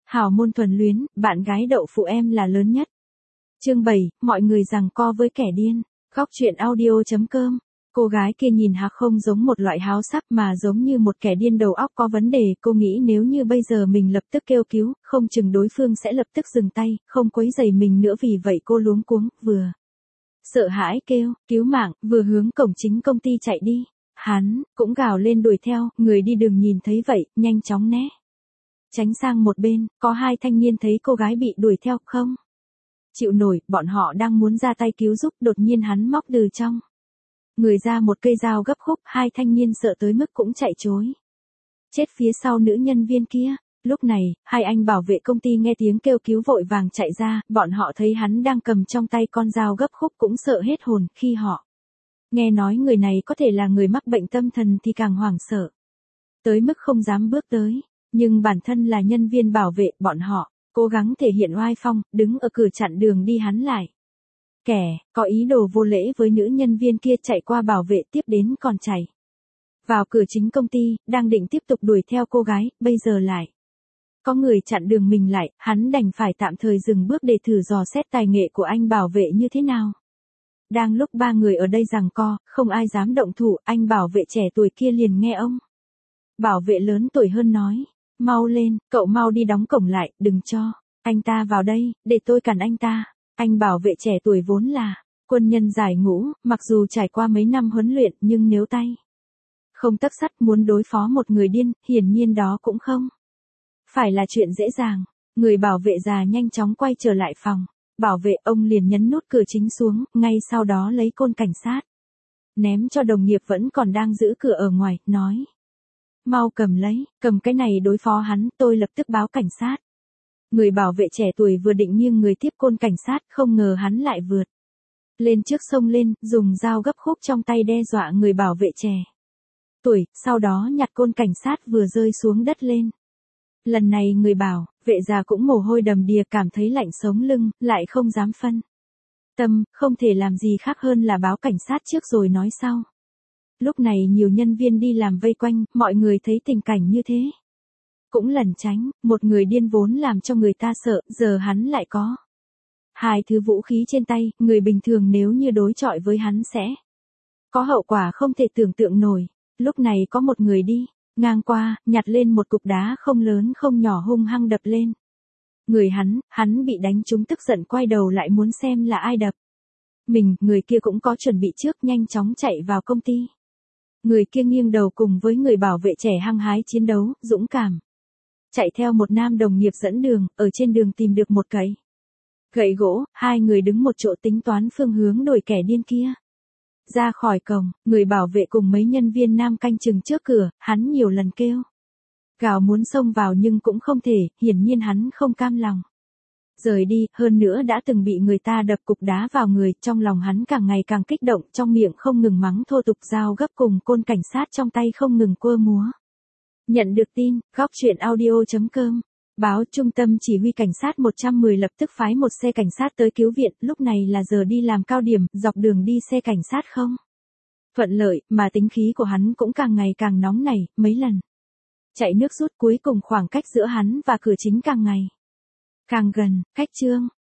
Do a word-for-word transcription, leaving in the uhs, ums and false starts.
Hào môn thuần luyến, bạn gái đậu phụ em là lớn nhất. Chương bảy, mọi người giằng co với kẻ điên. Góc truyện audio chấm com. Cô gái kia nhìn Hạc không giống một loại háo sắc mà giống như một kẻ điên đầu óc có vấn đề. Cô nghĩ nếu như bây giờ mình lập tức kêu cứu, không chừng đối phương sẽ lập tức dừng tay, không quấy rầy mình nữa. Vì vậy cô luống cuống, vừa sợ hãi kêu, cứu mạng, vừa hướng cổng chính công ty chạy đi. Hắn cũng gào lên đuổi theo, người đi đường nhìn thấy vậy, nhanh chóng né tránh sang một bên. Có hai thanh niên thấy cô gái bị đuổi theo, không chịu nổi, bọn họ đang muốn ra tay cứu giúp, đột nhiên hắn móc từ trong người ra một cây dao gấp khúc. Hai thanh niên sợ tới mức cũng chạy trối chết phía sau nữ nhân viên kia. Lúc này, hai anh bảo vệ công ty nghe tiếng kêu cứu vội vàng chạy ra, bọn họ thấy hắn đang cầm trong tay con dao gấp khúc cũng sợ hết hồn. Khi họ nghe nói người này có thể là người mắc bệnh tâm thần thì càng hoảng sợ, tới mức không dám bước tới. Nhưng bản thân là nhân viên bảo vệ, bọn họ cố gắng thể hiện oai phong, đứng ở cửa chặn đường đi hắn lại. Kẻ có ý đồ vô lễ với nữ nhân viên kia chạy qua bảo vệ, tiếp đến còn chạy vào cửa chính công ty, đang định tiếp tục đuổi theo cô gái, bây giờ lại có người chặn đường mình lại, hắn đành phải tạm thời dừng bước để thử dò xét tài nghệ của anh bảo vệ như thế nào. Đang lúc ba người ở đây giằng co, không ai dám động thủ, anh bảo vệ trẻ tuổi kia liền nghe ông bảo vệ lớn tuổi hơn nói, mau lên, cậu mau đi đóng cổng lại, đừng cho anh ta vào đây, để tôi cản anh ta. Anh bảo vệ trẻ tuổi vốn là quân nhân giải ngũ, mặc dù trải qua mấy năm huấn luyện nhưng nếu tay không tấc sắt muốn đối phó một người điên, hiển nhiên đó cũng không phải là chuyện dễ dàng. Người bảo vệ già nhanh chóng quay trở lại phòng bảo vệ, ông liền nhấn nút cửa chính xuống, ngay sau đó lấy côn cảnh sát ném cho đồng nghiệp vẫn còn đang giữ cửa ở ngoài, nói, mau cầm lấy, cầm cái này đối phó hắn, tôi lập tức báo cảnh sát. Người bảo vệ trẻ tuổi vừa định nghiêng người tiếp côn cảnh sát, không ngờ hắn lại vượt lên trước, xông lên, dùng dao gấp khúc trong tay đe dọa người bảo vệ trẻ tuổi, sau đó nhặt côn cảnh sát vừa rơi xuống đất lên. Lần này người bảo vệ già cũng mồ hôi đầm đìa, cảm thấy lạnh sống lưng, lại không dám phân tâm, không thể làm gì khác hơn là báo cảnh sát trước rồi nói sau. Lúc này nhiều nhân viên đi làm vây quanh, mọi người thấy tình cảnh như thế cũng lẩn tránh. Một người điên vốn làm cho người ta sợ, giờ hắn lại có hai thứ vũ khí trên tay, người bình thường nếu như đối chọi với hắn sẽ có hậu quả không thể tưởng tượng nổi. Lúc này có một người đi ngang qua, nhặt lên một cục đá không lớn không nhỏ hung hăng đập lên người hắn, hắn bị đánh trúng tức giận quay đầu lại muốn xem là ai đập mình. Người kia cũng có chuẩn bị trước, nhanh chóng chạy vào công ty. Người kia nghiêng đầu cùng với người bảo vệ trẻ hăng hái chiến đấu, dũng cảm chạy theo một nam đồng nghiệp dẫn đường, ở trên đường tìm được một cây gậy gỗ, hai người đứng một chỗ tính toán phương hướng đuổi kẻ điên kia ra khỏi cổng. Người bảo vệ cùng mấy nhân viên nam canh chừng trước cửa, hắn nhiều lần kêu gào muốn xông vào nhưng cũng không thể, hiển nhiên hắn không cam lòng rời đi, hơn nữa đã từng bị người ta đập cục đá vào người, trong lòng hắn càng ngày càng kích động, trong miệng không ngừng mắng thô tục, dao gấp cùng côn cảnh sát trong tay không ngừng quơ múa. Nhận được tin, góc truyện audio chấm com, báo trung tâm chỉ huy cảnh sát một trăm mười lập tức phái một xe cảnh sát tới cứu viện. Lúc này là giờ đi làm cao điểm, dọc đường đi xe cảnh sát không thuận lợi, mà tính khí của hắn cũng càng ngày càng nóng nảy, mấy lần chạy nước rút, cuối cùng khoảng cách giữa hắn và cửa chính càng ngày càng gần. Cách chương